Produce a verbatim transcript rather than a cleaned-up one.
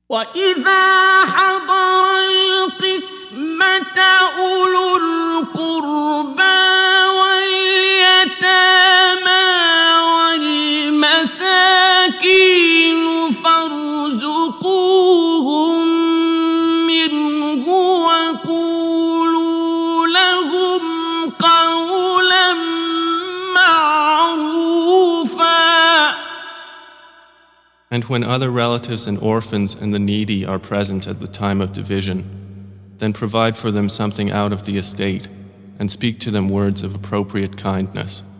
وَإِذَا حَضَرَ الْقِسْمَةَ أُولُو الْقُرْبَى وَالْيَتَامَى وَالْمَسَاكِينُ فَارْزُقُوهُم مِّنْهُ وَقُولُوا لَهُمْ قَوْلًا مَّعْرُوفًا. And when other relatives and orphans and the needy are present at the time of division, then provide for them something out of the estate and speak to them words of appropriate kindness.